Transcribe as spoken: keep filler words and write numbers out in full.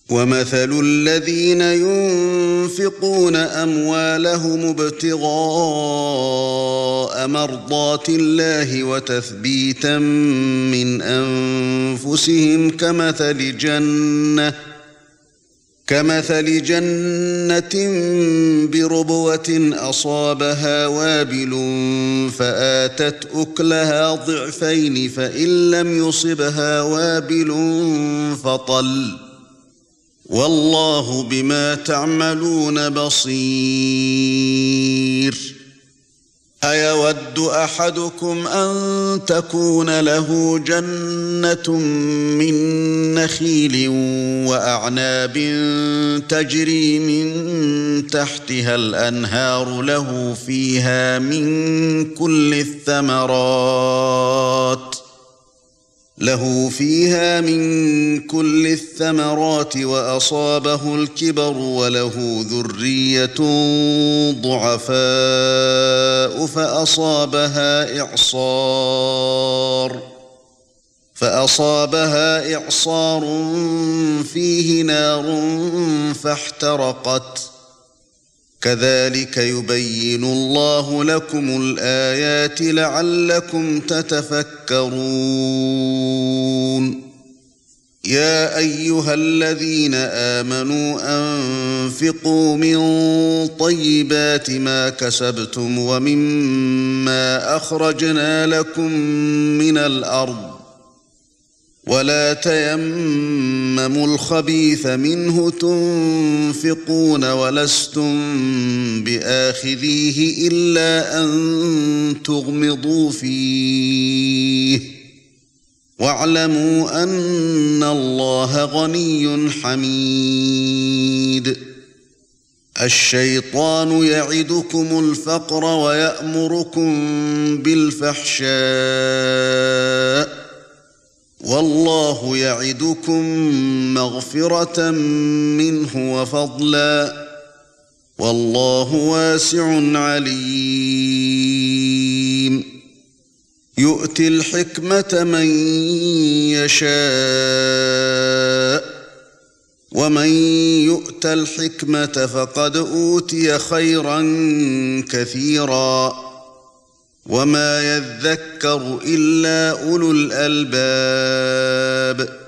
وَمَثَلُ الَّذِينَ يُنفِقُونَ أَمْوَالَهُمُ ابْتِغَاءَ مَرْضَاتِ اللَّهِ وَتَثْبِيتًا مِنْ أَنفُسِهِمْ كَمَثَلِ جَنَّةٍ كَمَثَلِ جَنَّةٍ بِرَبْوَةٍ أَصَابَهَا وَابِلٌ فَآتَتْ أُكُلَهَا ضِعْفَيْنِ فَإِن لَّمْ يُصِبْهَا وَابِلٌ فَطَلٌّ وَاللَّهُ بِمَا تَعْمَلُونَ بَصِيرٌ أَيَوَدُّ أَحَدُكُمْ أَن تَكُونَ لَهُ جَنَّةٌ مِّن نَّخِيلٍ وَأَعْنَابٍ تَجْرِي مِن تَحْتِهَا الْأَنْهَارُ لَهُ فِيهَا مِن كُلِّ الثَّمَرَاتِ له فيها من كل الثمرات وأصابه الكبر وله ذرية ضعفاء فأصابها إعصار فأصابها إعصار فيه نار فاحترقت كذلك يبين الله لكم الآيات لعلكم تتفكرون يا أيها الذين آمنوا أنفقوا من طيبات ما كسبتم ومما أخرجنا لكم من الأرض ولا تيمموا الخبيث منه تنفقون ولستم بآخذيه إلا أن تغمضوا فيه واعلموا أن الله غني حميد الشيطان يعدكم الفقر ويأمركم بالفحشاء والله يعدكم مغفرة منه وفضلا والله واسع عليم يؤتي الحكمة من يشاء ومن يؤت الحكمة فقد أوتي خيرا كثيرا وما يذكر إلا أولو الألباب